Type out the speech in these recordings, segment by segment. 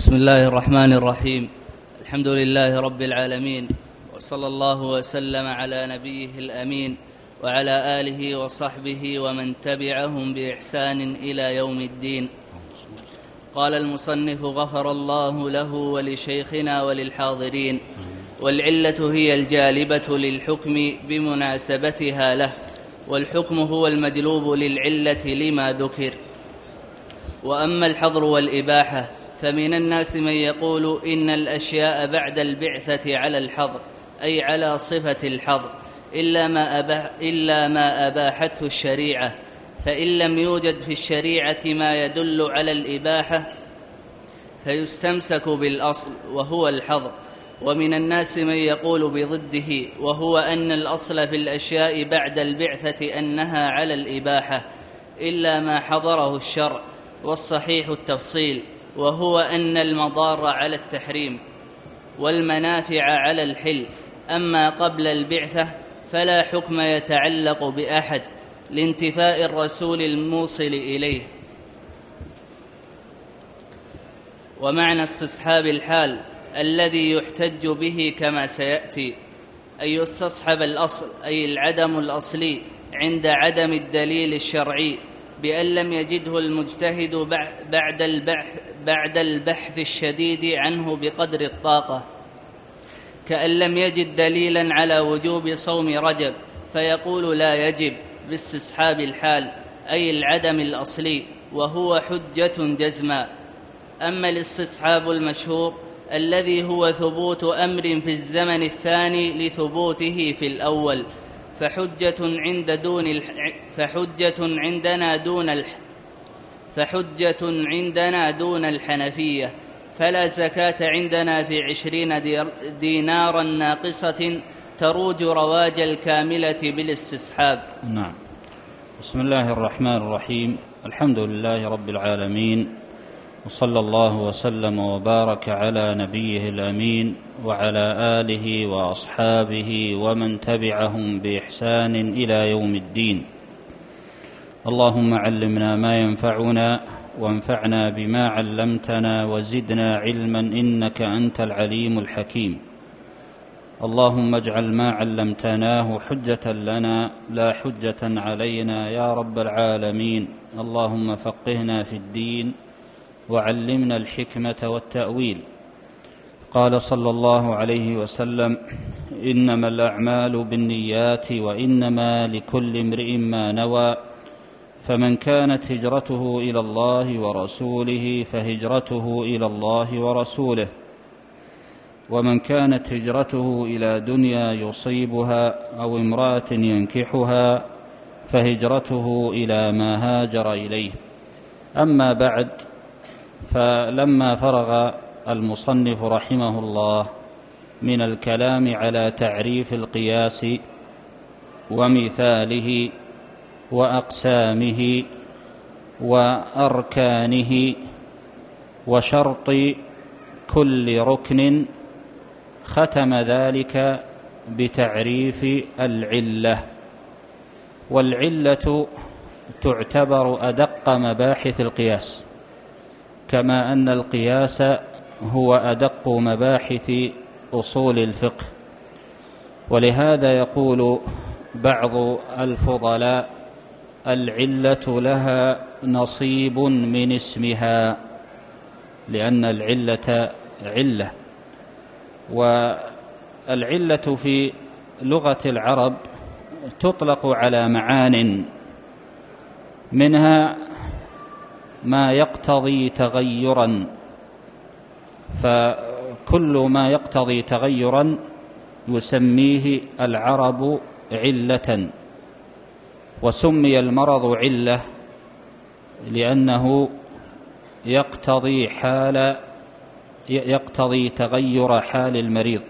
بسم الله الرحمن الرحيم. الحمد لله رب العالمين، وصلى الله وسلم على نبيه الأمين وعلى آله وصحبه ومن تبعهم بإحسان إلى يوم الدين. قال المصنف غفر الله له ولشيخنا وللحاضرين: والعلة هي الجالبة للحكم بمناسبتها له، والحكم هو المجلوب للعلة لما ذكر. وأما الحظر والإباحة فمن الناس من يقول إن الأشياء بعد البعثة على الحظر، أي على صفة الحظر، إلا ما أباحته الشريعة، فإن لم يوجد في الشريعة ما يدل على الإباحة فيستمسك بالأصل وهو الحظر. ومن الناس من يقول بضده، وهو أن الأصل في الأشياء بعد البعثة أنها على الإباحة إلا ما حضره الشرع، والصحيح التفصيل، وهو أن المضار على التحريم والمنافع على الحل. أما قبل البعثة فلا حكم يتعلق بأحد لانتفاء الرسول الموصل إليه. ومعنى استصحاب الحال الذي يحتج به كما سيأتي أن يستصحب الأصل، أي العدم الأصلي، عند عدم الدليل الشرعي، بأن لم يجده المجتهد بعد البحث الشديد عنه بقدر الطاقة، كأن لم يجد دليلا على وجوب صوم رجب فيقول لا يجب باستصحاب الحال، أي العدم الأصلي، وهو حجة جزما. أما الاستصحاب المشهور الذي هو ثبوت أمر في الزمن الثاني لثبوته في الأول فحجة عندنا دون الحنفية، فلا زكاة عندنا في 20 دينارا ناقصة تروج رواج الكاملة بالاستصحاب. نعم. بسم الله الرحمن الرحيم. الحمد لله رب العالمين، وصلى الله وسلم وبارك على نبيه الأمين وعلى آله وأصحابه ومن تبعهم بإحسان إلى يوم الدين. اللهم علمنا ما ينفعنا وانفعنا بما علمتنا وزدنا علما إنك أنت العليم الحكيم. اللهم اجعل ما علمتناه حجة لنا لا حجة علينا يا رب العالمين. اللهم فقهنا في الدين وعلمنا الحكمة والتأويل. قال صلى الله عليه وسلم: إنما الأعمال بالنيات وإنما لكل امرئ ما نوى، فمن كانت هجرته إلى الله ورسوله فهجرته إلى الله ورسوله، ومن كانت هجرته إلى دنيا يصيبها أو امرأة ينكحها فهجرته إلى ما هاجر إليه. أما بعد، فلما فرغ المصنف رحمه الله من الكلام على تعريف القياس ومثاله وأقسامه وأركانه وشرط كل ركن، ختم ذلك بتعريف العلة. والعلة تعتبر أدق مباحث القياس، كما أن القياس هو أدق مباحث أصول الفقه. ولهذا يقول بعض الفضلاء: العلة لها نصيب من اسمها، لأن العلة علة. والعلة في لغة العرب تطلق على معان، منها ما يقتضي تغيرا، فكل ما يقتضي تغيرا يسميه العرب علة. وسمي المرض علة لأنه يقتضي تغير حال المريض.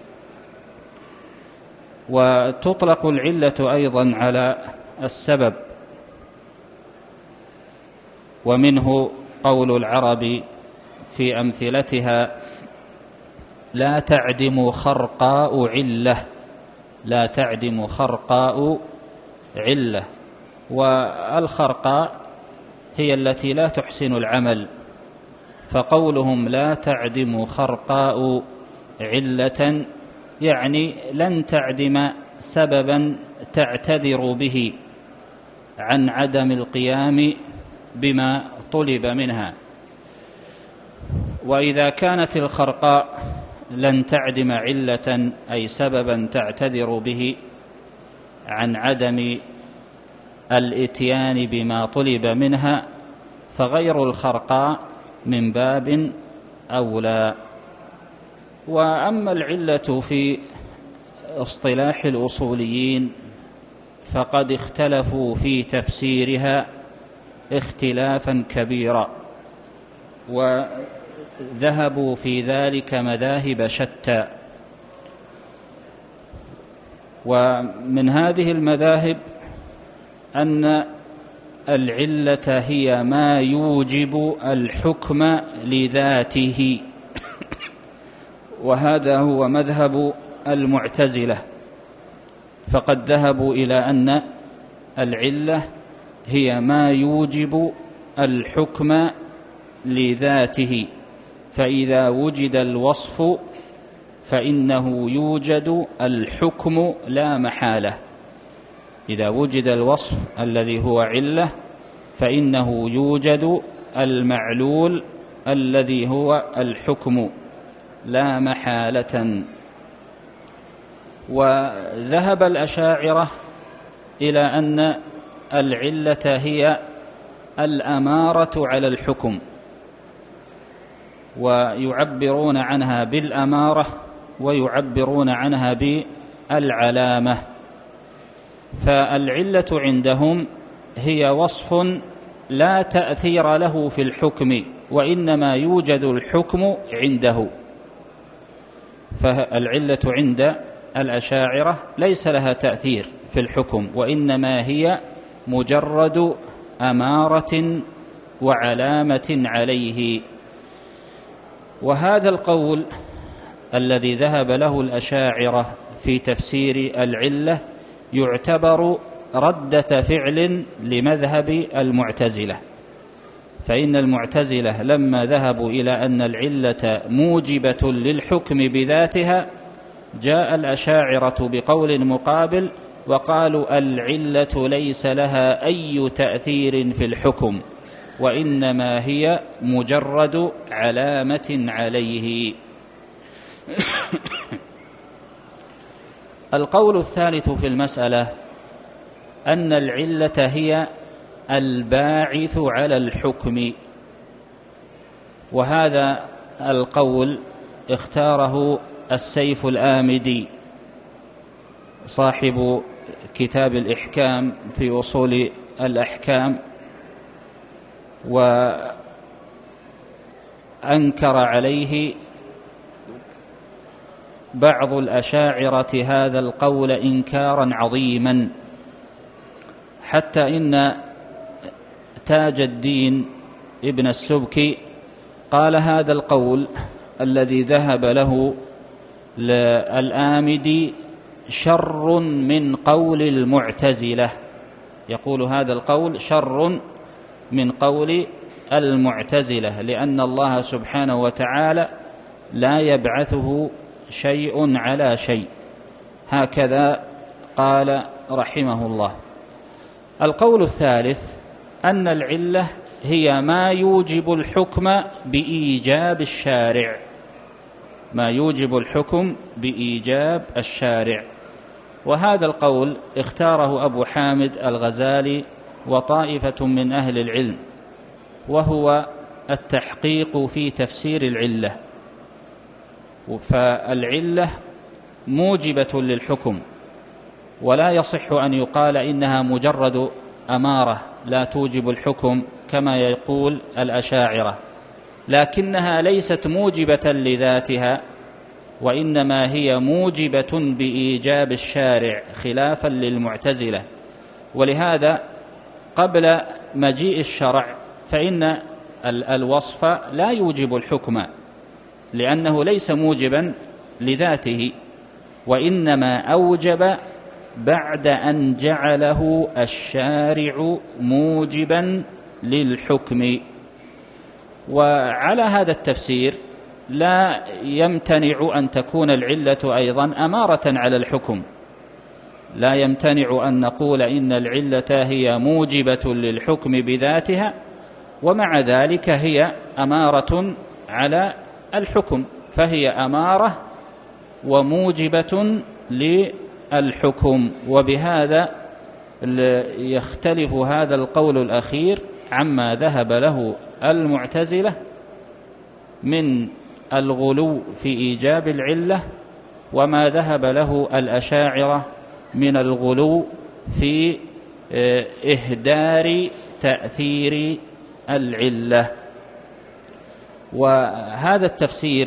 وتطلق العلة أيضا على السبب، ومنه قول العرب في أمثلتها: لا تعدم خرقاء علة، لا تعدم خرقاء علة. والخرقاء هي التي لا تحسن العمل فقولهم لا تعدم خرقاء علة يعني لن تعدم سببا تعتذر به عن عدم القيام بما طلب منها. وإذا كانت الخرقاء لن تعدم علة أي سببا تعتذر به عن عدم الإتيان بما طلب منها، فغير الخرقاء من باب أولى. وأما العلة في اصطلاح الأصوليين فقد اختلفوا في تفسيرها اختلافا كبيرا، وذهبوا في ذلك مذاهب شتى. ومن هذه المذاهب أن العلة هي ما يوجب الحكم لذاته، وهذا هو مذهب المعتزلة، فقد ذهبوا إلى أن العلة هي ما يوجب الحكم لذاته، فإذا وجد الوصف فإنه يوجد الحكم لا محالة. إذا وجد الوصف الذي هو علة فإنه يوجد المعلول الذي هو الحكم لا محالة. وذهب الأشاعرة إلى أن العلة هي الأمارة على الحكم، ويعبرون عنها بالأمارة ويعبرون عنها بالعلامة. فالعلة عندهم هي وصف لا تأثير له في الحكم، وإنما يوجد الحكم عنده. فالعلة عند الأشاعرة ليس لها تأثير في الحكم، وإنما هي مجرد أمارة وعلامة عليه. وهذا القول الذي ذهب له الأشاعرة في تفسير العلة يعتبر ردة فعل لمذهب المعتزلة، فإن المعتزلة لما ذهبوا إلى أن العلة موجبة للحكم بذاتها جاء الأشاعرة بقول مقابل وقالوا العلة ليس لها أي تأثير في الحكم، وإنما هي مجرد علامة عليه. القول الثالث في المسألة أن العلة هي الباعث على الحكم، وهذا القول اختاره السيف الآمدي صاحب كتاب الإحكام في أصول الأحكام، وأنكر عليه بعض الأشاعرة هذا القول إنكارا عظيما، حتى إن تاج الدين ابن السبكي قال هذا القول الذي ذهب له الآمدي شر من قول المعتزلة، يقول هذا القول شر من قول المعتزلة، لأن الله سبحانه وتعالى لا يبعثه شيء على شيء، هكذا قال رحمه الله. القول الثالث أن العلة هي ما يوجب الحكم بإيجاب الشارع، ما يوجب الحكم بإيجاب الشارع، وهذا القول اختاره أبو حامد الغزالي وطائفة من أهل العلم، وهو التحقيق في تفسير العلة. فالعلة موجبة للحكم، ولا يصح أن يقال إنها مجرد أمارة لا توجب الحكم كما يقول الأشاعرة، لكنها ليست موجبة لذاتها، وإنما هي موجبة بإيجاب الشارع خلافا للمعتزلة. ولهذا قبل مجيء الشرع فإن الوصف لا يوجب الحكم، لأنه ليس موجبا لذاته، وإنما أوجب بعد أن جعله الشارع موجبا للحكم. وعلى هذا التفسير لا يمتنع أن تكون العلة أيضا أمارة على الحكم، لا يمتنع أن نقول إن العلة هي موجبة للحكم بذاتها ومع ذلك هي أمارة على الحكم، فهي أمارة وموجبة للحكم. وبهذا يختلف هذا القول الأخير عما ذهب له المعتزلة من الغلو في إيجاب العلة، وما ذهب له الأشاعرة من الغلو في إهدار تأثير العلة. وهذا التفسير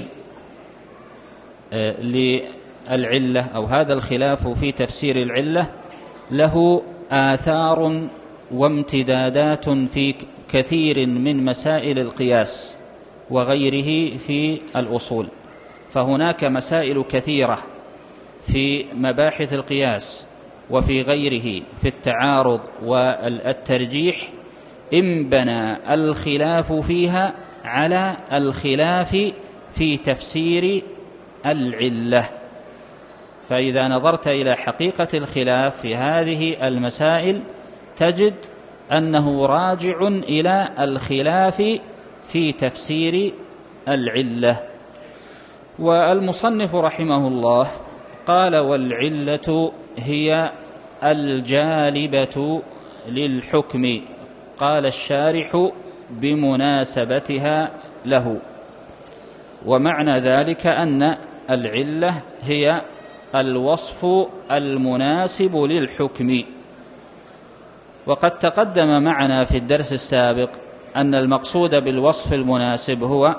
للعلة أو هذا الخلاف في تفسير العلة له آثار وامتدادات في كثير من مسائل القياس وغيره في الأصول، فهناك مسائل كثيرة في مباحث القياس وفي غيره في التعارض والترجيح انبنى الخلاف فيها على الخلاف في تفسير العلة. فإذا نظرت إلى حقيقة الخلاف في هذه المسائل تجد أنه راجع إلى الخلاف في تفسير العلة. والمصنف رحمه الله قال: والعلة هي الجالبة للحكم. قال الشارح: بمناسبتها له. ومعنى ذلك أن العلة هي الوصف المناسب للحكم. وقد تقدم معنا في الدرس السابق أن المقصود بالوصف المناسب هو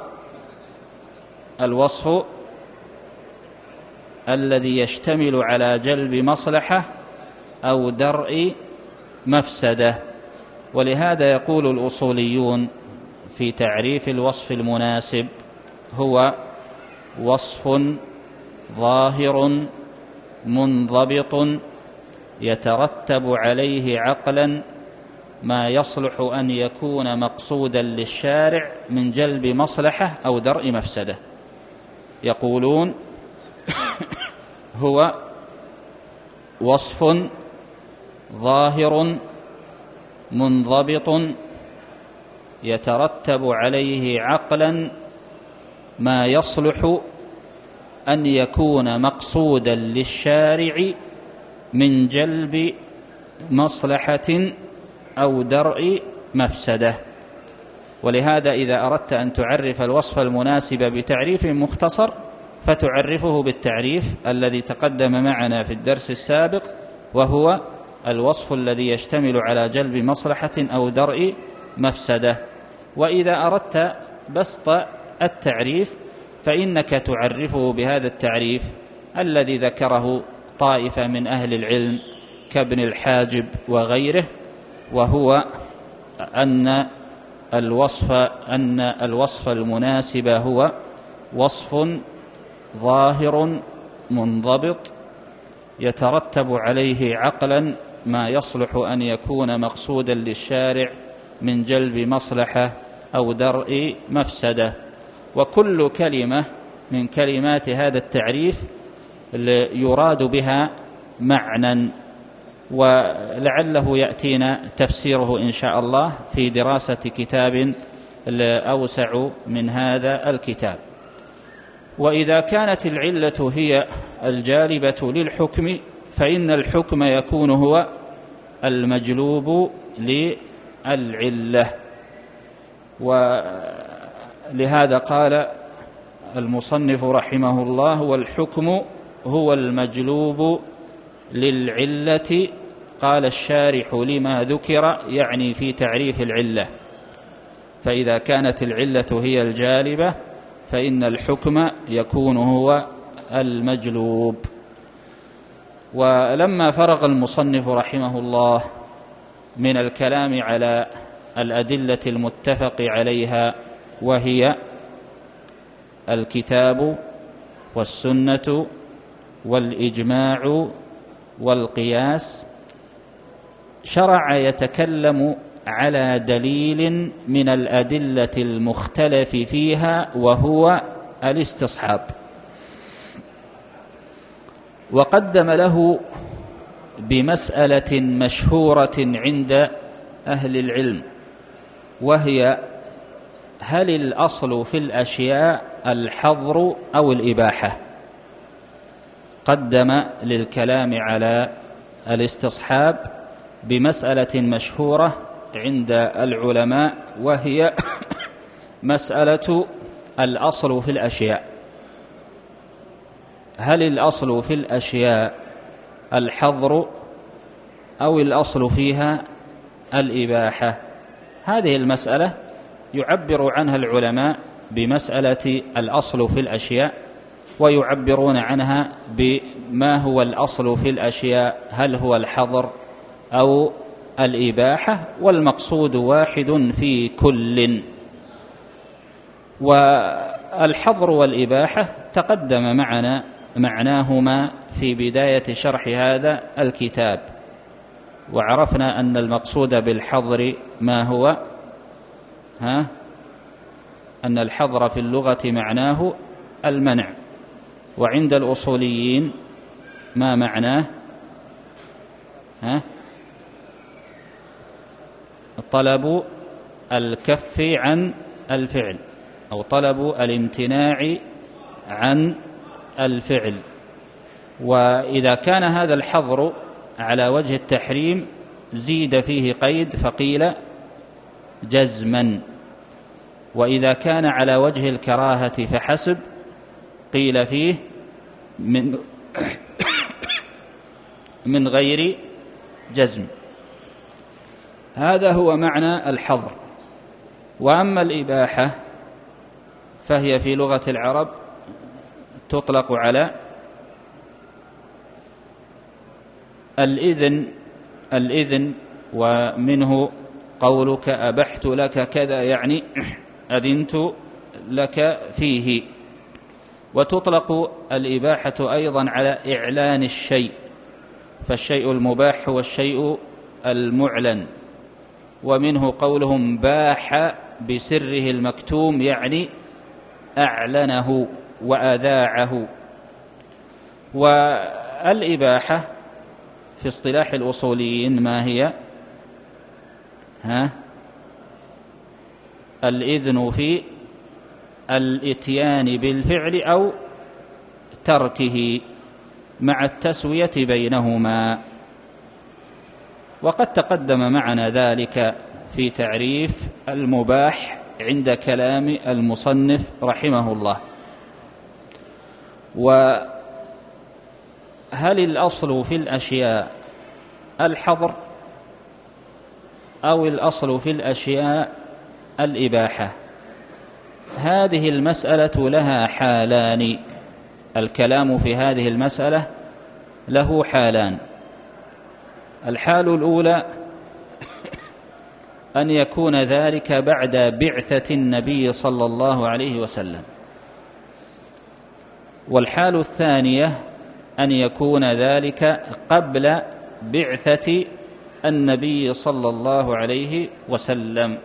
الوصف الذي يشتمل على جلب مصلحة أو درء مفسدة. ولهذا يقول الأصوليون في تعريف الوصف المناسب: هو وصف ظاهر منضبط يترتب عليه عقلا ما يصلح أن يكون مقصودا للشارع من جلب مصلحة أو درء مفسدة. يقولون هو وصف ظاهر منضبط يترتب عليه عقلا ما يصلح أن يكون مقصودا للشارع من جلب مصلحة أو درء مفسدة. ولهذا إذا أردت أن تعرف الوصف المناسب بتعريف مختصر فتعرفه بالتعريف الذي تقدم معنا في الدرس السابق، وهو الوصف الذي يشتمل على جلب مصلحة أو درء مفسدة. وإذا أردت بسط التعريف فإنك تعرفه بهذا التعريف الذي ذكره طائفة من أهل العلم كابن الحاجب وغيره، وهو أن الوصف المناسب هو وصف ظاهر منضبط يترتب عليه عقلا ما يصلح أن يكون مقصودا للشارع من جلب مصلحة أو درء مفسدة. وكل كلمة من كلمات هذا التعريف يراد بها معنى، ولعله يأتينا تفسيره إن شاء الله في دراسة كتاب أوسع من هذا الكتاب. وإذا كانت العلة هي الجالبة للحكم فإن الحكم يكون هو المجلوب للعلة. ولهذا قال المصنف رحمه الله: والحكم هو المجلوب للعلة. قال الشارح: لما ذكر، يعني في تعريف العلة. فإذا كانت العلة هي الجالبة فإن الحكم يكون هو المجلوب. ولما فرغ المصنف رحمه الله من الكلام على الأدلة المتفق عليها وهي الكتاب والسنة والإجماع والقياس، شرع يتكلم على دليل من الأدلة المختلف فيها وهو الاستصحاب. وقدم له بمسألة مشهورة عند أهل العلم، وهي: هل الأصل في الأشياء الحظر أو الإباحة؟ قدم للكلام على الاستصحاب بمسألة مشهورة عند العلماء، وهي مسألة الأصل في الأشياء. هل الأصل في الأشياء الحظر أو الأصل فيها الإباحة؟ هذه المسألة يعبر عنها العلماء بمسألة الأصل في الأشياء، ويعبرون عنها بما هو الأصل في الأشياء، هل هو الحظر أو الإباحة، والمقصود واحد في كل. والحظر والإباحة تقدم معنا معناهما في بداية شرح هذا الكتاب، وعرفنا أن المقصود بالحظر ما هو؟ أن الحظر في اللغة معناه المنع، وعند الأصوليين ما معناه؟ طلب الكف عن الفعل، أو طلب الامتناع عن الفعل. وإذا كان هذا الحظر على وجه التحريم زيد فيه قيد فقيل جزما، وإذا كان على وجه الكراهة فحسب قيل فيه من غير جزم. هذا هو معنى الحظر. وأما الإباحة فهي في لغة العرب تطلق على الإذن، ومنه قولك أبحت لك كذا، يعني أذنت لك فيه. وتطلق الإباحة أيضا على إعلان الشيء، فالشيء المباح هو الشيء المعلن، ومنه قولهم باح بسره المكتوم، يعني أعلنه وأذاعه. والإباحة في اصطلاح الأصوليين ما هي؟ الإذن في الإتيان بالفعل أو تركه مع التسوية بينهما. وقد تقدم معنا ذلك في تعريف المباح عند كلام المصنف رحمه الله. وهل الأصل في الأشياء الحظر أو الأصل في الأشياء الإباحة؟ هذه المسألة لها حالان. الكلام في هذه المسألة له حالان. الحال الأولى أن يكون ذلك بعد بعثة النبي صلى الله عليه وسلم، والحال الثانية أن يكون ذلك قبل بعثة النبي صلى الله عليه وسلم.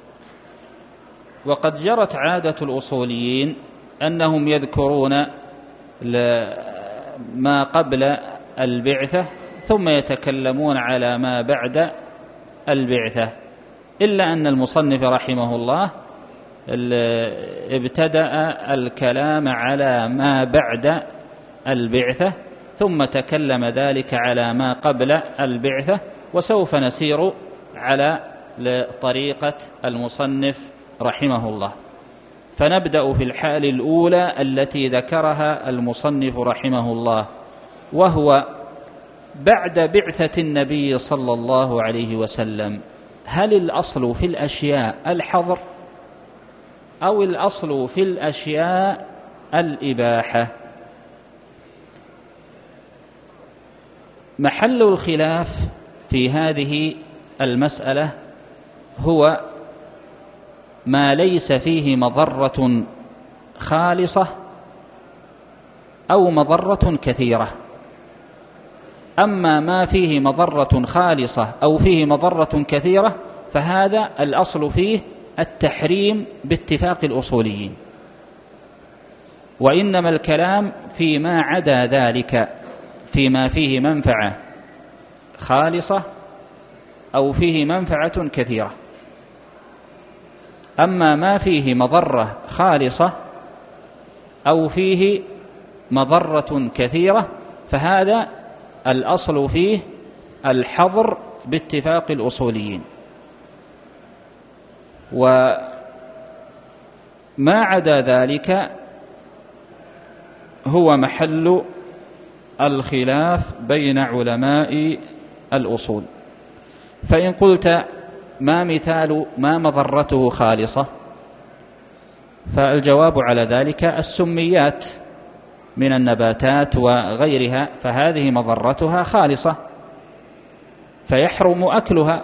وقد جرت عادة الأصوليين أنهم يذكرون ما قبل البعثة ثم يتكلمون على ما بعد البعثة، إلا أن المصنف رحمه الله ابتدأ الكلام على ما بعد البعثة ثم تكلم ذلك على ما قبل البعثة، وسوف نسير على طريقة المصنف رحمه الله. فنبدأ في الحال الأولى التي ذكرها المصنف رحمه الله، وهو بعد بعثة النبي صلى الله عليه وسلم. هل الأصل في الأشياء الحظر أو الأصل في الأشياء الإباحة؟ محل الخلاف في هذه المسألة هو ما ليس فيه مضرة خالصة أو مضرة كثيرة. أما ما فيه مضرة خالصة أو فيه مضرة كثيرة فهذا الأصل فيه التحريم باتفاق الأصوليين، وإنما الكلام فيما عدا ذلك، فيما فيه منفعة خالصة أو فيه منفعة كثيرة. أما ما فيه مضرة خالصة أو فيه مضرة كثيرة فهذا الأصل فيه الحظر باتفاق الأصوليين، وما عدا ذلك هو محل الخلاف بين علماء الأصول. فإن قلت ما مثال ما مضرته خالصة، فالجواب على ذلك السميات من النباتات وغيرها، فهذه مضرتها خالصة فيحرم أكلها.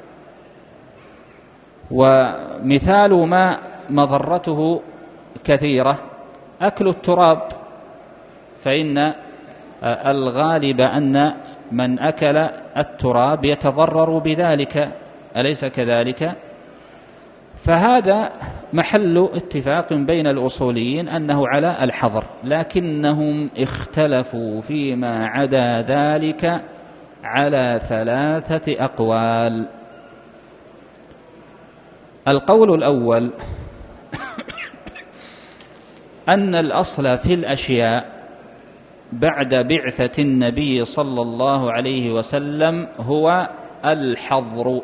ومثال ما مضرته كثيرة أكل التراب، فإن الغالب أن من أكل التراب يتضرر بذلك، أليس كذلك؟ فهذا محل اتفاق بين الأصوليين أنه على الحظر، لكنهم اختلفوا فيما عدا ذلك على 3 أقوال. القول الأول أن الأصل في الأشياء بعد بعثة النبي صلى الله عليه وسلم هو الحظر،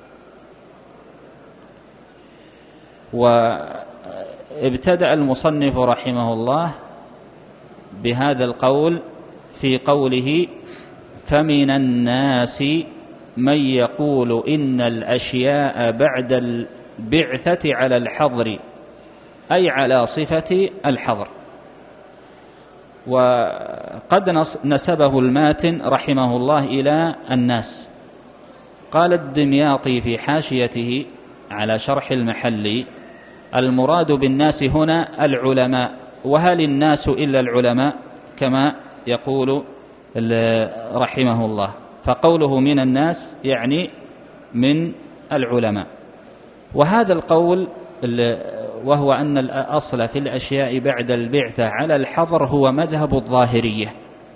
وابتدأ المصنف رحمه الله بهذا القول في قوله: فمن الناس من يقول إن الأشياء بعد البعثة على الحظر، أي على صفة الحظر. وقد نسبه الماتن رحمه الله إلى الناس. قال الدمياطي في حاشيته على شرح المحلي: المراد بالناس هنا العلماء، وهل الناس إلا العلماء كما يقول رحمه الله، فقوله من الناس يعني من العلماء. وهذا القول وهو أن الأصل في الأشياء بعد البعثة على الحظر هو مذهب الظاهرية،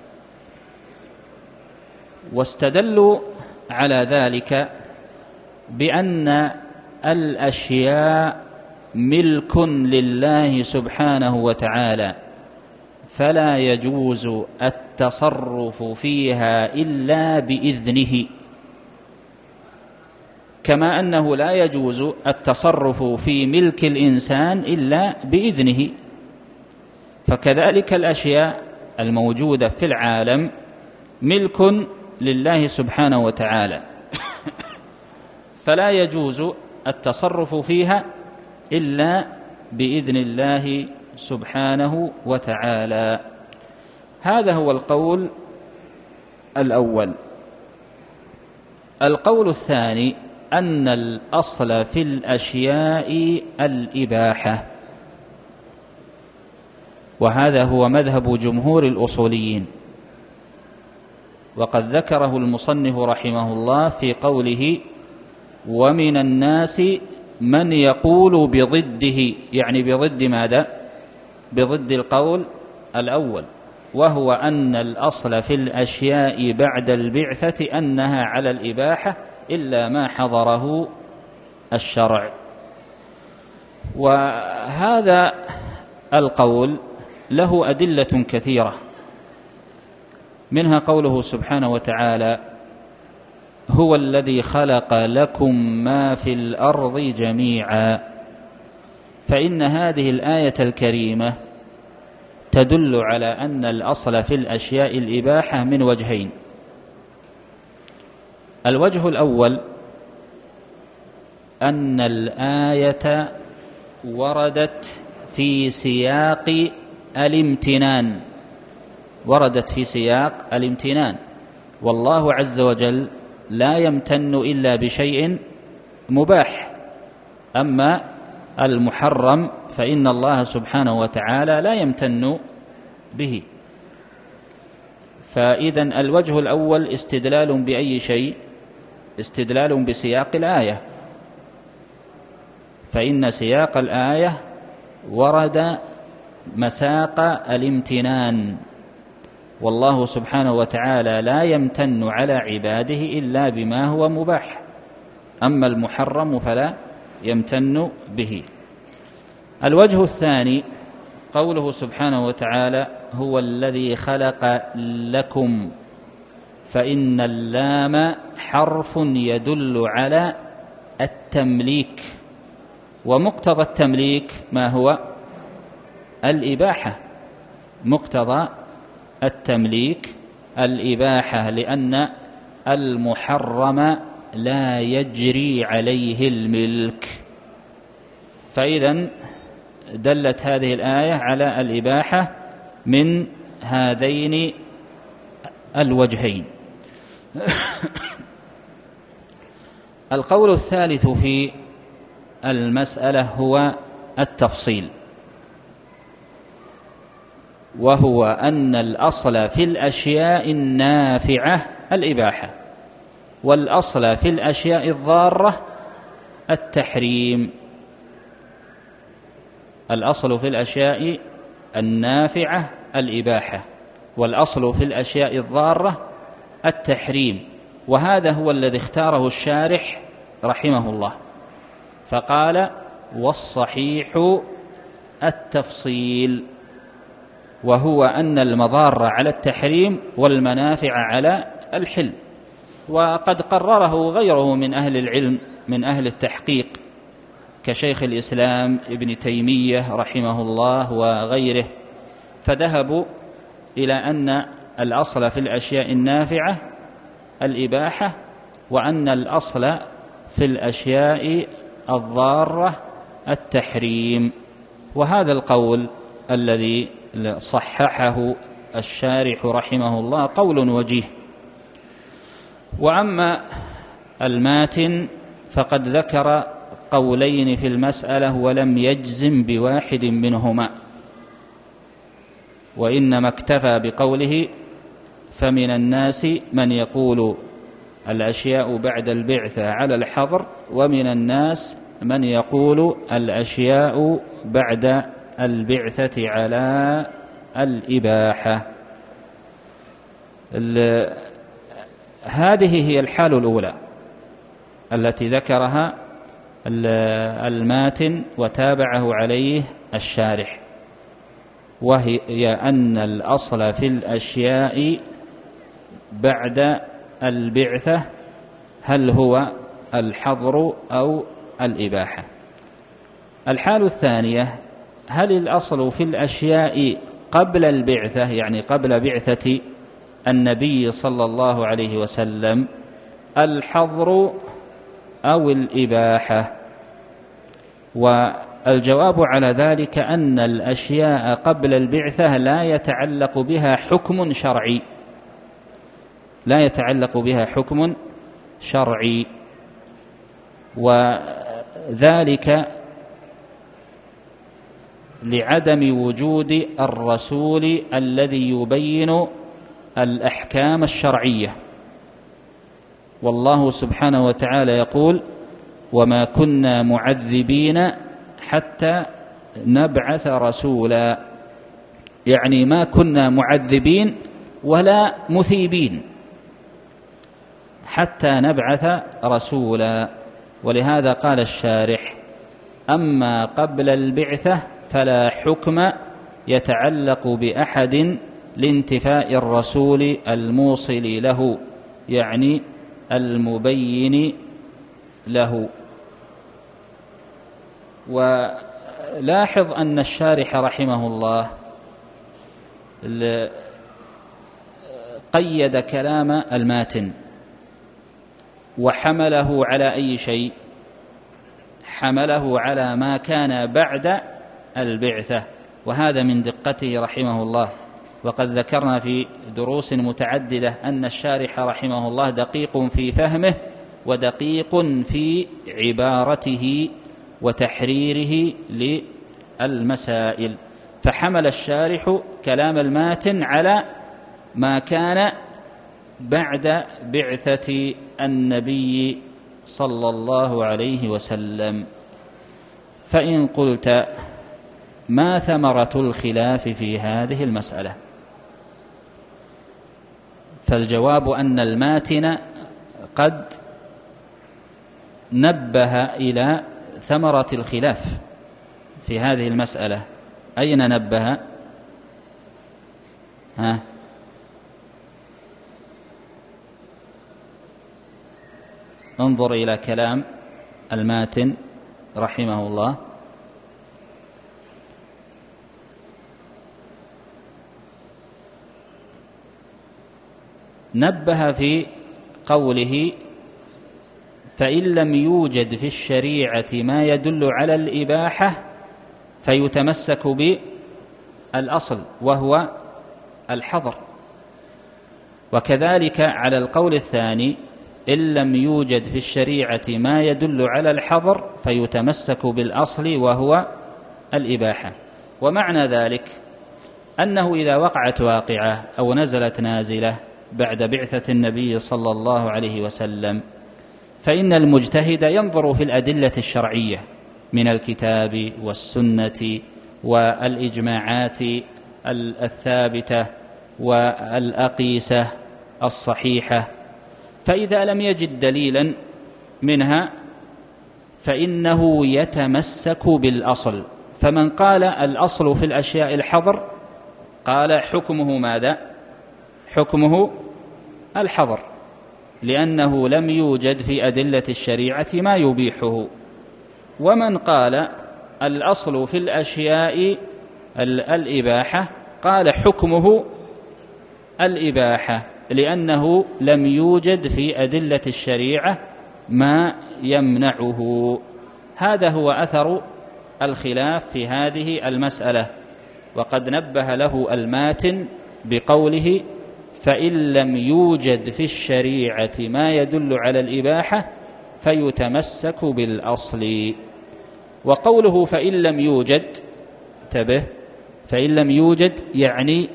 واستدلوا على ذلك بأن الأشياء ملك لله سبحانه وتعالى، فلا يجوز التصرف فيها إلا بإذنه، كما أنه لا يجوز التصرف في ملك الإنسان إلا بإذنه. فكذلك الأشياء الموجودة في العالم ملك لله سبحانه وتعالى، فلا يجوز التصرف فيها إلا بإذن الله سبحانه وتعالى. هذا هو القول الأول. القول الثاني أن الأصل في الأشياء الإباحة، وهذا هو مذهب جمهور الأصوليين، وقد ذكره المصنف رحمه الله في قوله: ومن الناس من يقول بضده، يعني بضد ماذا؟ بضد القول الأول، وهو أن الأصل في الأشياء بعد البعثة أنها على الإباحة إلا ما حضره الشرع. وهذا القول له أدلة كثيرة، منها قوله سبحانه وتعالى: هو الذي خلق لكم ما في الأرض جميعا. فإن هذه الآية الكريمة تدل على أن الأصل في الأشياء الإباحة من وجهين. الوجه الأول أن الآية وردت في سياق الامتنان، وردت في سياق الامتنان، والله عز وجل لا يمتن إلا بشيء مباح، أما المحرم فإن الله سبحانه وتعالى لا يمتن به. فإذن الوجه الأول استدلال بأي شيء؟ استدلال بسياق الآية، فإن سياق الآية ورد مساق الامتنان، والله سبحانه وتعالى لا يمتن على عباده إلا بما هو مباح، أما المحرم فلا يمتن به. الوجه الثاني قوله سبحانه وتعالى: هو الذي خلق لكم، فإن اللام حرف يدل على التمليك، ومقتضى التمليك ما هو؟ الإباحة. مقتضى التمليك الإباحة، لأن المحرم لا يجري عليه الملك، فإذن دلت هذه الآية على الإباحة من هذين الوجهين. القول الثالث في المسألة هو التفصيل، وهو أن الأصل في الأشياء النافعة الإباحة، والأصل في الأشياء الضارة التحريم. الأصل في الأشياء النافعة الإباحة، والأصل في الأشياء الضارة التحريم، وهذا هو الذي اختاره الشارح رحمه الله، فقال: والصحيح التفصيل، وهو أن المضار على التحريم والمنافع على الحل. وقد قرره غيره من أهل العلم من أهل التحقيق كشيخ الإسلام ابن تيمية رحمه الله وغيره، فذهبوا إلى أن الأصل في الأشياء النافعة الإباحة، وأن الأصل في الأشياء الضارة التحريم. وهذا القول الذي صححه الشارح رحمه الله قول وجيه. وأما الماتن فقد ذكر قولين في المسألة ولم يجزم بواحد منهما، وإنما اكتفى بقوله: فمن الناس من يقول الأشياء بعد البعثة على الحظر، ومن الناس من يقول الأشياء بعد البعثة على الإباحة. هذه هي الحال الأولى التي ذكرها الماتن وتابعه عليه الشارح، وهي أن الأصل في الأشياء بعد البعثة هل هو الحظر أو الإباحة. الحال الثانية: هل الأصل في الأشياء قبل البعثة، يعني قبل بعثة النبي صلى الله عليه وسلم، الحظر أو الإباحة؟ والجواب على ذلك أن الأشياء قبل البعثة لا يتعلق بها حكم شرعي، لا يتعلق بها حكم شرعي، وذلك لعدم وجود الرسول الذي يبين الأحكام الشرعية. والله سبحانه وتعالى يقول: وما كنا معذبين حتى نبعث رسولا، يعني ما كنا معذبين ولا مثيبين حتى نبعث رسولا. ولهذا قال الشارح: أما قبل البعثة فلا حكم يتعلق بأحد لانتفاء الرسول الموصل له، يعني المبين له. ولاحظ أن الشارح رحمه الله قيد كلام الماتن وحمله على أي شيء؟ حمله على ما كان بعد البعثة، وهذا من دقته رحمه الله. وقد ذكرنا في دروس متعددة أن الشارح رحمه الله دقيق في فهمه ودقيق في عبارته وتحريره للمسائل، فحمل الشارح كلام الماتن على ما كان بعد بعثة النبي صلى الله عليه وسلم. فإن قلت ما ثمرة الخلاف في هذه المسألة؟ فالجواب أن الماتن قد نبه إلى ثمرة الخلاف في هذه المسألة. أين نبه؟ انظر إلى كلام الماتن رحمه الله. نبه في قوله فإن لم يوجد في الشريعة ما يدل على الإباحة فيتمسك بالأصل وهو الحظر. وكذلك على القول الثاني إن لم يوجد في الشريعة ما يدل على الحظر فيتمسك بالأصل وهو الإباحة. ومعنى ذلك أنه إذا وقعت واقعة أو نزلت نازلة بعد بعثة النبي صلى الله عليه وسلم فإن المجتهد ينظر في الأدلة الشرعية من الكتاب والسنة والإجماعات الثابتة والأقيسة الصحيحة، فإذا لم يجد دليلا منها فإنه يتمسك بالأصل. فمن قال الأصل في الأشياء الحظر قال حكمه ماذا؟ حكمه الحظر، لأنه لم يوجد في أدلة الشريعة ما يبيحه. ومن قال الأصل في الأشياء الإباحة قال حكمه الإباحة، لأنه لم يوجد في أدلة الشريعة ما يمنعه. هذا هو أثر الخلاف في هذه المسألة، وقد نبه له الماتن بقوله فإن لم يوجد في الشريعة ما يدل على الإباحة فيتمسك بالأصل. وقوله فإن لم يوجد، انتبه، فإن لم يوجد يعني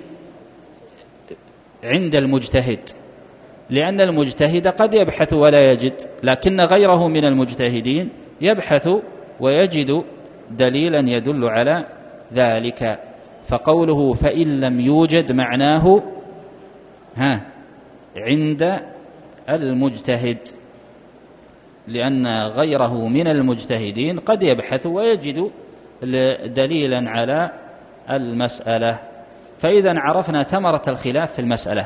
عند المجتهد، لأن المجتهد قد يبحث ولا يجد، لكن غيره من المجتهدين يبحث ويجد دليلا يدل على ذلك. فقوله فإن لم يوجد معناه عند المجتهد، لأن غيره من المجتهدين قد يبحث ويجد دليلا على المسألة. فإذا عرفنا ثمرة الخلاف في المسألة،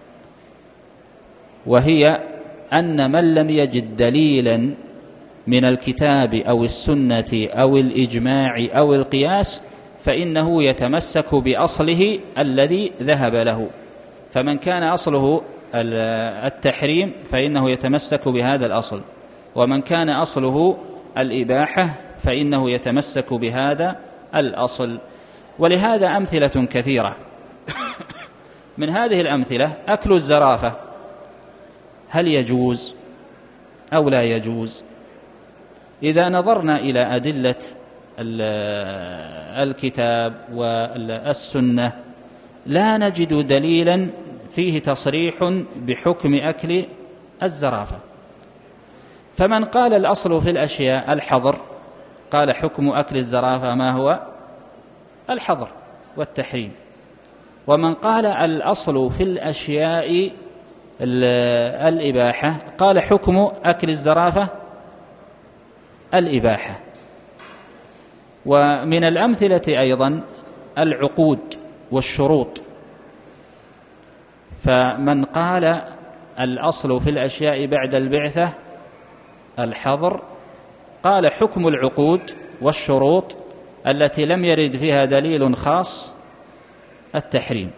وهي أن من لم يجد دليلا من الكتاب أو السنة أو الإجماع أو القياس فإنه يتمسك بأصله الذي ذهب له. فمن كان أصله التحريم فإنه يتمسك بهذا الأصل، ومن كان أصله الإباحة فإنه يتمسك بهذا الأصل. ولهذا أمثلة كثيرة. من هذه الأمثلة أكل الزرافة، هل يجوز أو لا يجوز؟ إذا نظرنا إلى أدلة الكتاب والسنة لا نجد دليلا فيه تصريح بحكم أكل الزرافة. فمن قال الأصل في الأشياء الحظر قال حكم أكل الزرافة ما هو؟ الحظر والتحريم. ومن قال الأصل في الأشياء الإباحة قال حكم أكل الزرافة الإباحة. ومن الأمثلة أيضا العقود والشروط. فمن قال الأصل في الأشياء بعد البعثة الحظر قال حكم العقود والشروط التي لم يرد فيها دليل خاص التحريم.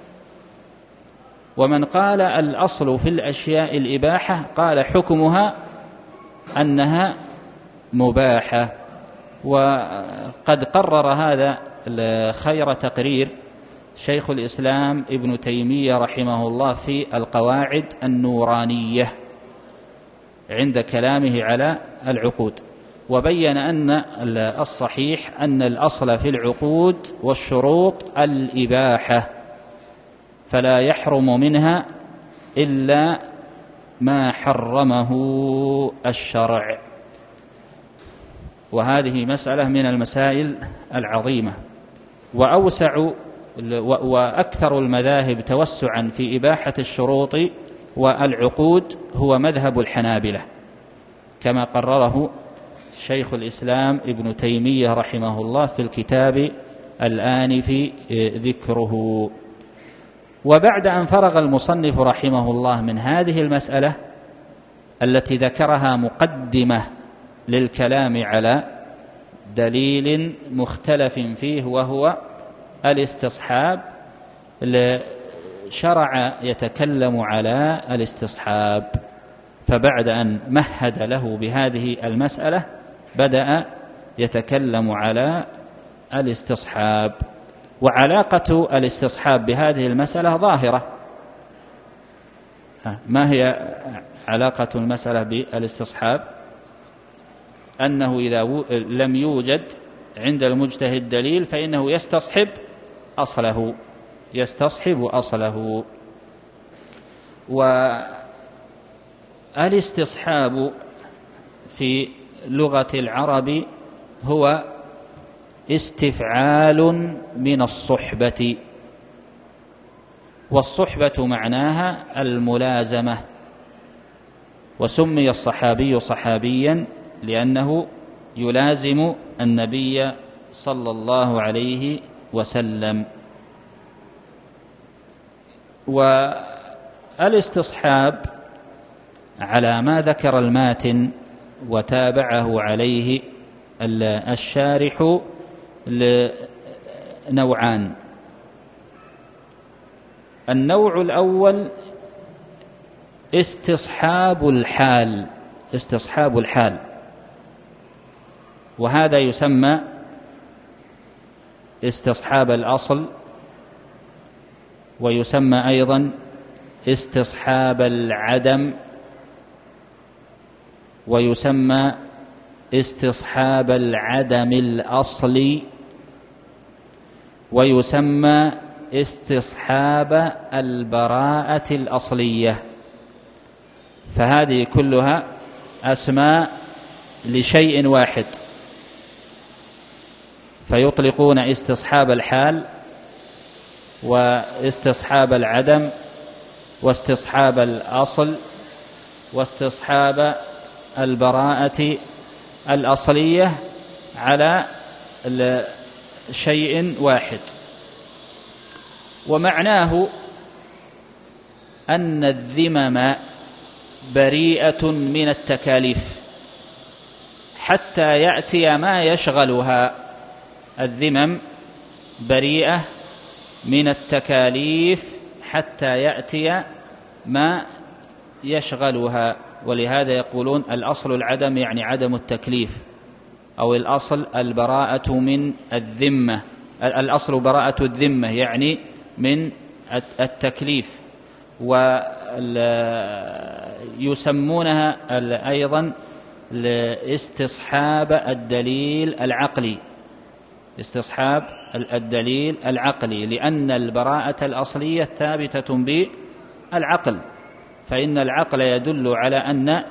ومن قال الأصل في الأشياء الإباحة قال حكمها أنها مباحة. وقد قرر هذا خير تقرير شيخ الإسلام ابن تيمية رحمه الله في القواعد النورانية عند كلامه على العقود، وبين أن الصحيح أن الأصل في العقود والشروط الإباحة، فلا يحرم منها إلا ما حرمه الشرع. وهذه مسألة من المسائل العظيمة. وأوسع وأكثر المذاهب توسعا في إباحة الشروط والعقود هو مذهب الحنابلة، كما قرره شيخ الإسلام ابن تيمية رحمه الله في الكتاب الآنف ذكره. وبعد أن فرغ المصنف رحمه الله من هذه المسألة التي ذكرها مقدمة للكلام على دليل مختلف فيه وهو الاستصحاب، شرع يتكلم على الاستصحاب. فبعد أن مهد له بهذه المسألة بدأ يتكلم على الاستصحاب. وعلاقة الاستصحاب بهذه المسألة ظاهرة. ما هي علاقة المسألة بالاستصحاب؟ أنه إذا لم يوجد عند المجتهد دليل فإنه يستصحب أصله. والاستصحاب في لغة العرب هو استفعال من الصحبة، والصحبة معناها الملازمة. وسمي الصحابي صحابيا لأنه يلازم النبي صلى الله عليه وسلم. والاستصحاب على ما ذكر الماتن وتابعه عليه الشارح لنوعان. النوع الأول استصحاب الحال، وهذا يسمى استصحاب الأصل، ويسمى أيضا استصحاب العدم، ويسمى استصحاب العدم الأصلي، ويسمى استصحاب البراءة الأصلية. فهذه كلها أسماء لشيء واحد، فيطلقون استصحاب الحال واستصحاب العدم واستصحاب الأصل واستصحاب البراءة الأصلية على شيء واحد. ومعناه أن الذمم بريئة من التكاليف حتى يأتي ما يشغلها. الذمم بريئة من التكاليف حتى يأتي ما يشغلها. ولهذا يقولون الأصل العدم يعني عدم التكليف، أو الأصل البراءة من الذمة، الأصل براءة الذمة يعني من التكليف. ويسمونها أيضا استصحاب الدليل العقلي، استصحاب الدليل العقلي، لأن البراءة الأصلية ثابتة بالعقل، فإن العقل يدل على أن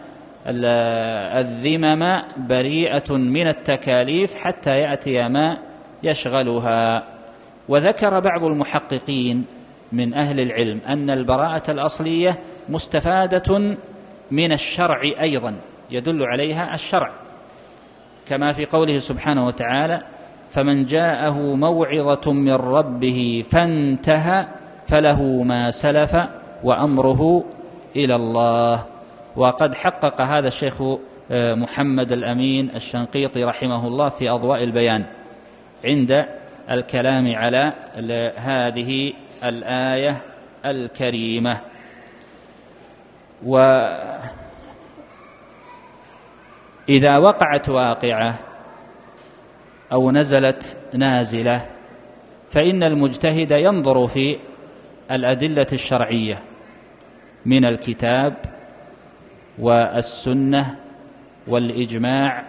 الذمم بريئة من التكاليف حتى يأتي ما يشغلها. وذكر بعض المحققين من أهل العلم أن البراءة الأصلية مستفادة من الشرع أيضا، يدل عليها الشرع، كما في قوله سبحانه وتعالى: فمن جاءه موعظة من ربه فانتهى فله ما سلف وأمره إلى الله. وقد حقق هذا الشيخ محمد الأمين الشنقيطي رحمه الله في أضواء البيان عند الكلام على هذه الآية الكريمة. وإذا وقعت واقعة أو نزلت نازلة فإن المجتهد ينظر في الأدلة الشرعية من الكتاب والسنة والإجماع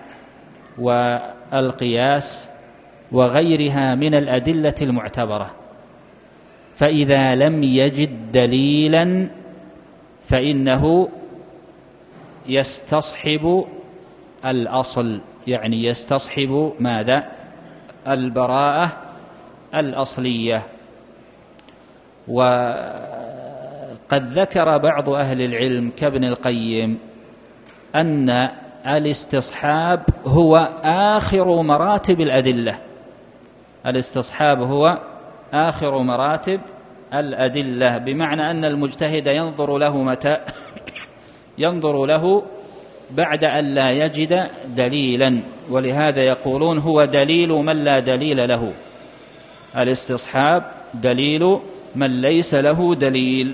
والقياس وغيرها من الأدلة المعتبرة. فإذا لم يجد دليلا فإنه يستصحب الأصل، يعني يستصحب ماذا؟ البراءة الأصلية. وقد ذكر بعض أهل العلم كابن القيم أن الاستصحاب هو آخر مراتب الأدلة. الاستصحاب هو آخر مراتب الأدلة، بمعنى أن المجتهد ينظر له متى؟ ينظر له بعد أن لا يجد دليلا، ولهذا يقولون هو دليل من لا دليل له. الاستصحاب دليل من ليس له دليل.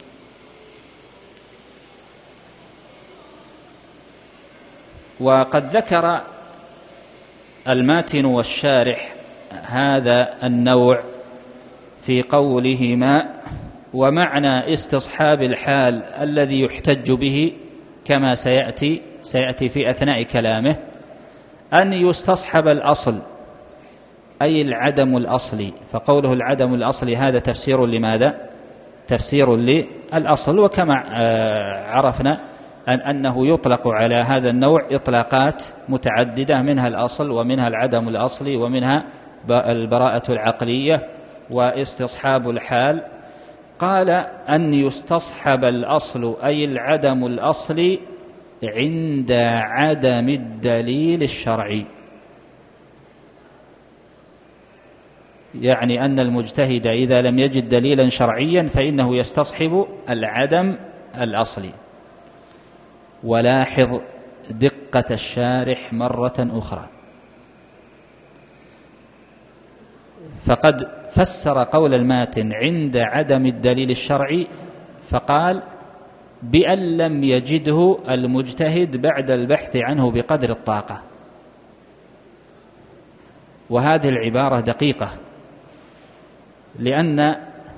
وقد ذكر الماتن والشارح هذا النوع في قولهما: ومعنى استصحاب الحال الذي يحتج به كما سيأتي في أثناء كلامه أن يستصحب الأصل، أي العدم الأصلي. فقوله العدم الأصلي هذا تفسير لماذا؟ تفسير للأصل. وكما عرفنا أنه يطلق على هذا النوع إطلاقات متعددة، منها الأصل ومنها العدم الأصلي ومنها البراءة العقلية واستصحاب الحال. قال أن يستصحب الأصل أي العدم الأصلي عند عدم الدليل الشرعي، يعني أن المجتهد إذا لم يجد دليلا شرعيا فإنه يستصحب العدم الأصلي. ولاحظ دقة الشارح مرة أخرى، فقد فسر قول الماتن عند عدم الدليل الشرعي فقال بأن لم يجده المجتهد بعد البحث عنه بقدر الطاقة. وهذه العبارة دقيقة، لأن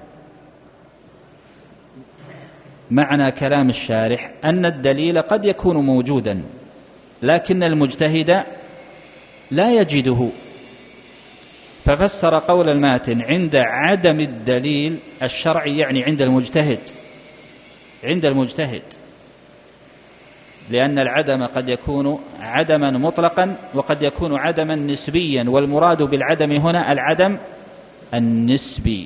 معنى كلام الشارح أن الدليل قد يكون موجودا لكن المجتهد لا يجده، ففسر قول الماتن عند عدم الدليل الشرعي يعني عند المجتهد، لأن العدم قد يكون عدما مطلقا وقد يكون عدما نسبيا، والمراد بالعدم هنا العدم النسبي.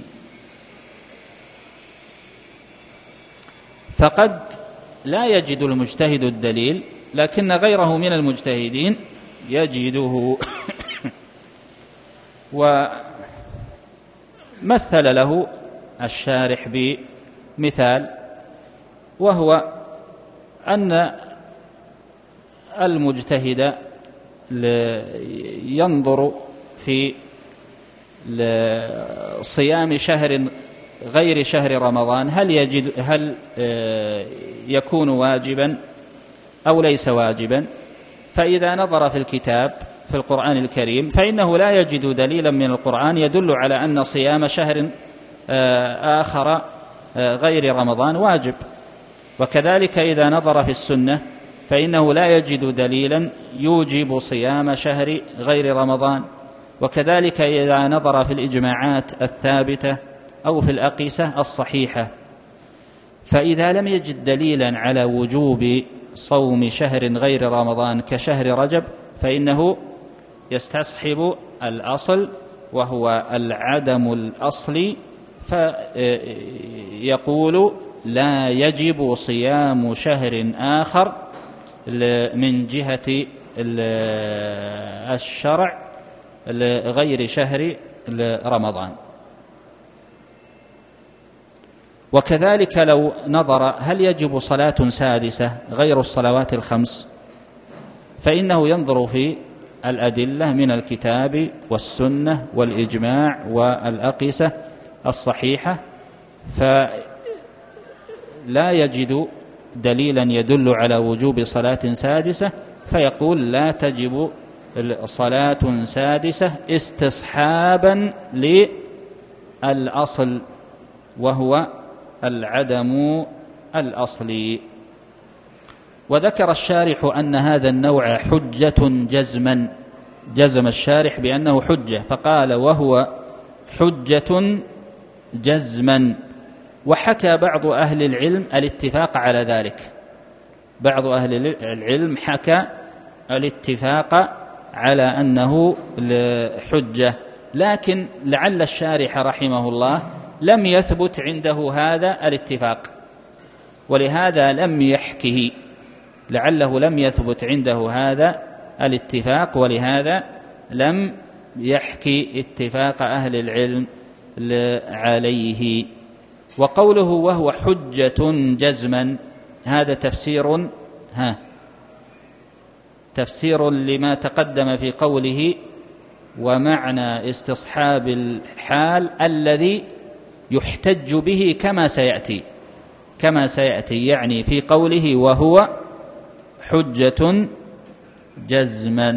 فقد لا يجد المجتهد الدليل لكن غيره من المجتهدين يجده. ومثل له الشارح بمثال، وهو أن المجتهد ينظر في صيام شهر غير شهر رمضان هل يكون واجبا أو ليس واجبا، فإذا نظر في الكتاب في القرآن الكريم فإنه لا يجد دليلا من القرآن يدل على أن صيام شهر آخر غير رمضان واجب. وكذلك إذا نظر في السنة فإنه لا يجد دليلا يوجب صيام شهر غير رمضان. وكذلك إذا نظر في الإجماعات الثابتة أو في الأقيسة الصحيحة، فإذا لم يجد دليلا على وجوب صوم شهر غير رمضان كشهر رجب فإنه يستصحب الأصل وهو العدم الأصلي، فيقول لا يجب صيام شهر آخر من جهة الشرع غير شهر رمضان. وكذلك لو نظر هل يجب صلاة سادسة غير الصلوات الخمس فإنه ينظر في الأدلة من الكتاب والسنة والإجماع والأقيسة الصحيحة، فلا يجد دليلا يدل على وجوب صلاة سادسة فيقول لا تجب صلاة سادسة استصحابا للأصل وهو العدم الأصلي. وذكر الشارح أن هذا النوع حجة جزما، جزم الشارح بأنه حجة فقال وهو حجة جزما. وحكى بعض أهل العلم الاتفاق على ذلك، بعض أهل العلم حكى الاتفاق على أنه حجة، لكن لعل الشارح رحمه الله لم يثبت عنده هذا الاتفاق، ولهذا لم يحكه، لعله لم يثبت عنده هذا الاتفاق، ولهذا لم يحكي اتفاق أهل العلم عليه. وقوله وهو حجة جزما، هذا تفسير لما تقدم في قوله ومعنى استصحاب الحال الذي يحتج به كما سيأتي، يعني في قوله وهو حجة جزما.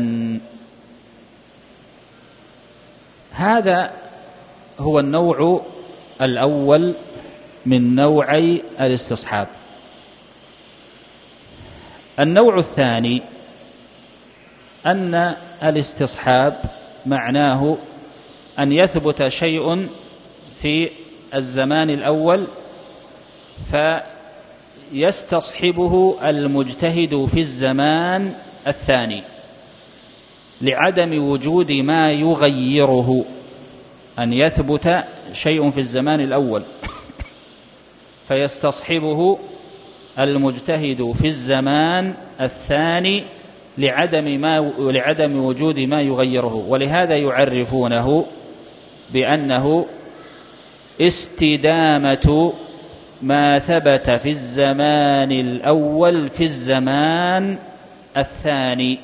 هذا هو النوع الأول من نوعي الاستصحاب. النوع الثاني أن الاستصحاب معناه أن يثبت شيء في الزمان الأول فيستصحبه المجتهد في الزمان الثاني لعدم وجود ما يغيره. أن يثبت شيء في الزمان الأول فيستصحبه المجتهد في الزمان الثاني لعدم وجود ما يغيره، ولهذا يعرفونه بأنه استدامة ما ثبت في الزمان الأول في الزمان الثاني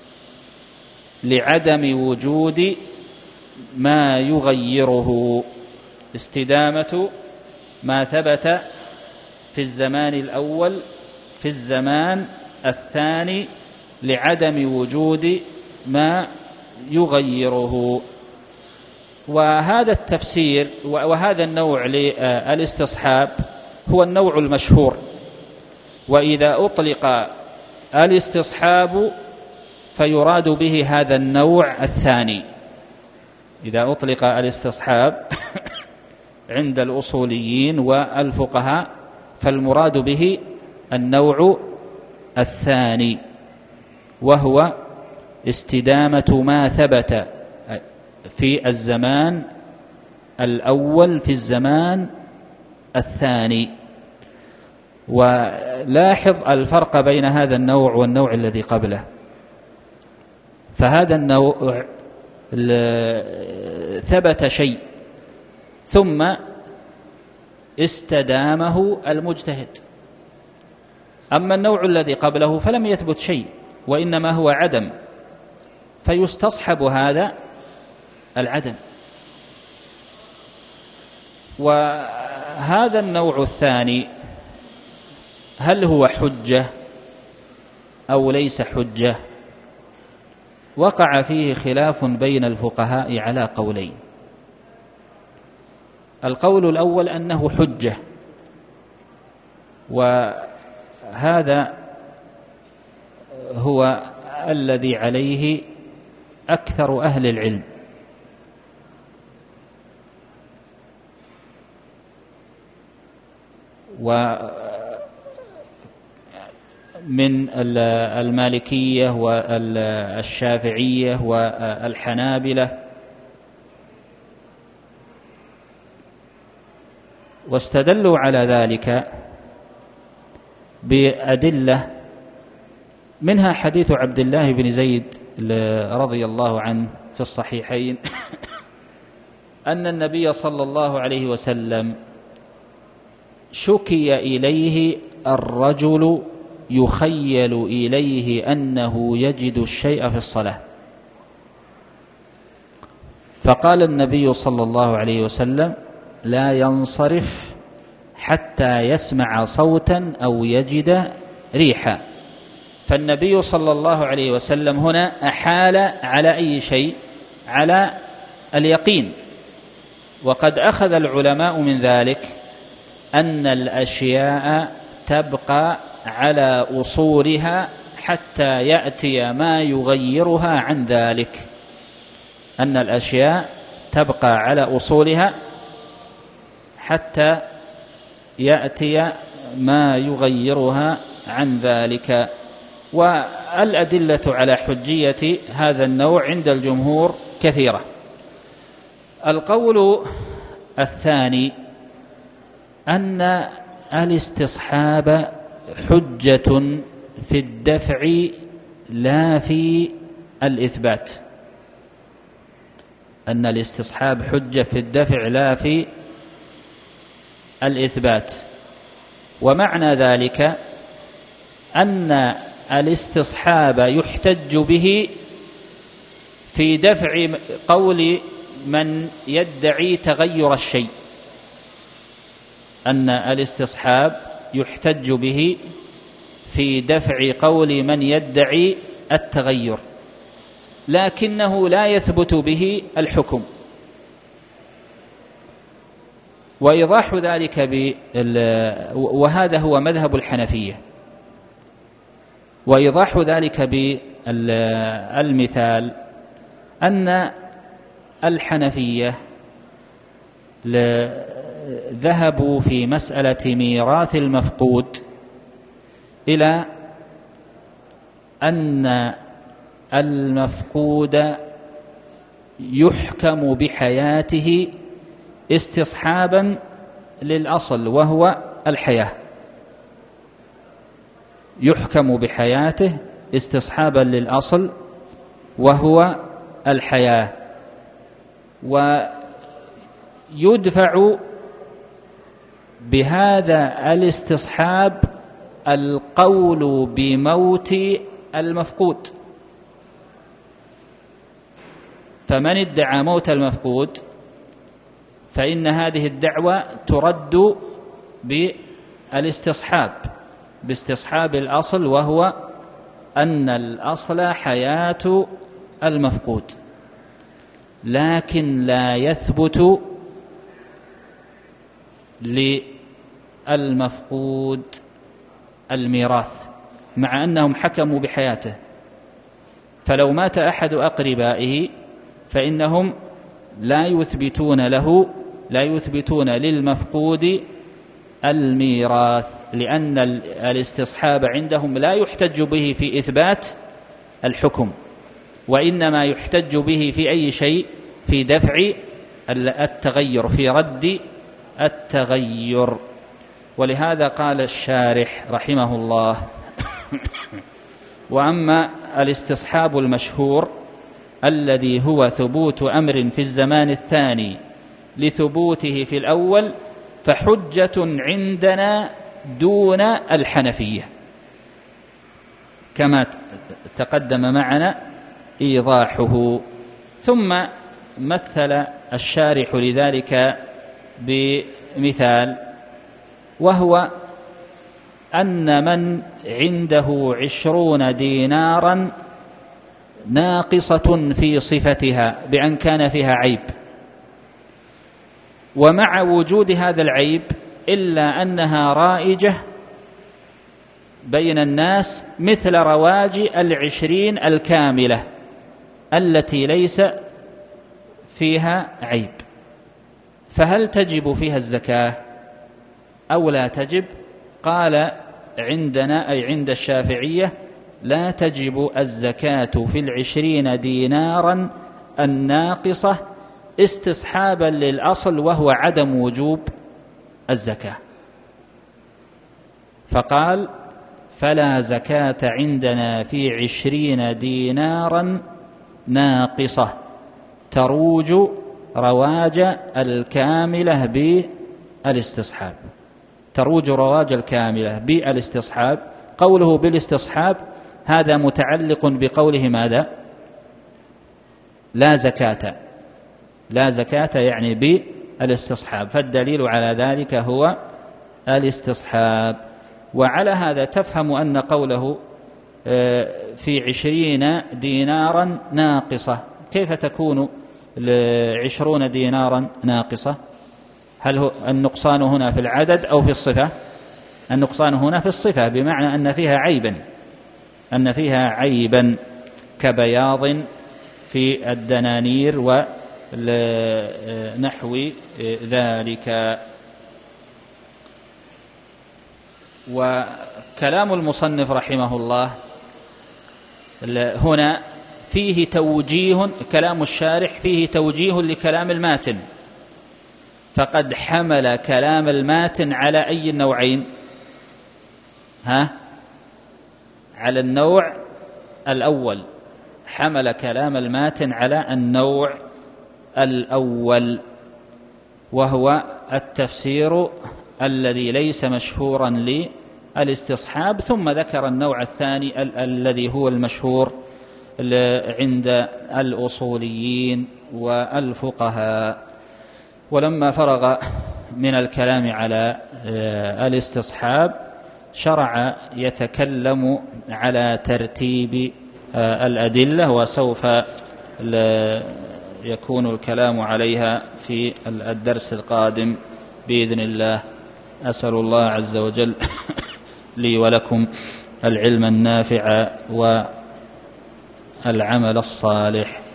لعدم وجود ما يغيره. استدامة ما ثبت في الزمان الأول في الزمان الثاني لعدم وجود ما يغيره. وهذا التفسير وهذا النوع للاستصحاب هو النوع المشهور. وإذا أطلق الاستصحاب فيراد به هذا النوع الثاني. إذا أطلق الاستصحاب عند الأصوليين والفقهاء فالمراد به النوع الثاني، وهو استدامة ما ثبت في الزمان الأول في الزمان الثاني. ولاحظ الفرق بين هذا النوع والنوع الذي قبله. فهذا النوع ثبت شيء ثم استدامه المجتهد، أما النوع الذي قبله فلم يثبت شيء وإنما هو عدم، فيستصحب هذا العدم. وهذا النوع الثاني هل هو حجة أو ليس حجة؟ وقع فيه خلاف بين الفقهاء على قولين. القول الأول أنه حجة، وهذا هو الذي عليه أكثر أهل العلم. ومن المالكية والشافعية والحنابلة، واستدلوا على ذلك بأدلة منها حديث عبد الله بن زيد رضي الله عنه في الصحيحين أن النبي صلى الله عليه وسلم شكي إليه الرجل يخيل إليه أنه يجد الشيء في الصلاة، فقال النبي صلى الله عليه وسلم لا ينصرف حتى يسمع صوتا أو يجد ريحا. فالنبي صلى الله عليه وسلم هنا أحال على أي شيء؟ على اليقين. وقد أخذ العلماء من ذلك أن الأشياء تبقى على أصولها حتى يأتي ما يغيرها عن ذلك، أن الأشياء تبقى على أصولها حتى يأتي ما يغيرها عن ذلك. والأدلة على حجية هذا النوع عند الجمهور كثيرة. القول الثاني أن الاستصحاب حجة في الدفع لا في الإثبات، أن الاستصحاب حجة في الدفع لا في الإثبات. ومعنى ذلك أن الاستصحاب يحتج به في دفع قول من يدعي تغير الشيء، أن الاستصحاب يحتج به في دفع قول من يدعي التغير، لكنه لا يثبت به الحكم. وإيضاح ذلك وهذا هو مذهب الحنفية، وإيضاح ذلك بالمثال أن الحنفية ذهبوا في مسألة ميراث المفقود إلى أن المفقود يحكم بحياته استصحابا للأصل وهو الحياة، يحكم بحياته استصحابا للأصل وهو الحياة، ويدفع بهذا الاستصحاب القول بموت المفقود. فمن ادعى موت المفقود فإن هذه الدعوة ترد بالاستصحاب، باستصحاب الأصل، وهو أن الأصل حياة المفقود، لكن لا يثبت للمفقود الميراث مع أنهم حكموا بحياته. فلو مات أحد أقربائه فإنهم لا يثبتون للمفقود الميراث، لأن الاستصحاب عندهم لا يحتج به في إثبات الحكم، وإنما يحتج به في أي شيء؟ في دفع التغير، في رد التغير. ولهذا قال الشارح رحمه الله: وأما الاستصحاب المشهور الذي هو ثبوت أمر في الزمان الثاني لثبوته في الأول فحجة عندنا دون الحنفية، كما تقدم معنا إيضاحه. ثم مثل الشارح لذلك بمثال، وهو أن من عنده 20 دينارا ناقصة في صفتها بأن كان فيها عيب، ومع وجود هذا العيب إلا أنها رائجة بين الناس مثل رواج 20 الكاملة التي ليس فيها عيب، فهل تجب فيها الزكاة أو لا تجب؟ قال عندنا، أي عند الشافعية، لا تجب الزكاة في 20 دينارا الناقصة استصحابا للأصل وهو عدم وجوب الزكاة. فقال: فلا زكاة عندنا في 20 دينارا ناقصة تروج رواج الكاملة بالاستصحاب، تروج رواج الكاملة بالاستصحاب. قوله بالاستصحاب هذا متعلق بقوله ماذا؟ لا زكاة، لا زكاة يعني بالاستصحاب، فالدليل على ذلك هو الاستصحاب. وعلى هذا تفهم أن قوله في 20 دينارا ناقصة، كيف تكون 20 دينارا ناقصة؟ هل هو النقصان هنا في العدد أو في الصفة؟ النقصان هنا في الصفة، بمعنى أن فيها عيبا، أن فيها عيبا كبياض في الدنانير ونحو ذلك. وكلام المصنف رحمه الله هنا فيه توجيه، كلام الشارح فيه توجيه لكلام الماتن، فقد حمل كلام الماتن على أي النوعين؟ على النوع الأول، حمل كلام الماتن على النوع الأول، وهو التفسير الذي ليس مشهورا للاستصحاب، ثم ذكر النوع الثاني الذي هو المشهور عند الأصوليين والفقهاء. ولما فرغ من الكلام على الاستصحاب شرع يتكلم على ترتيب الأدلة، وسوف يكون الكلام عليها في الدرس القادم بإذن الله. أسأل الله عز وجل لي ولكم العلم النافع والعمل الصالح.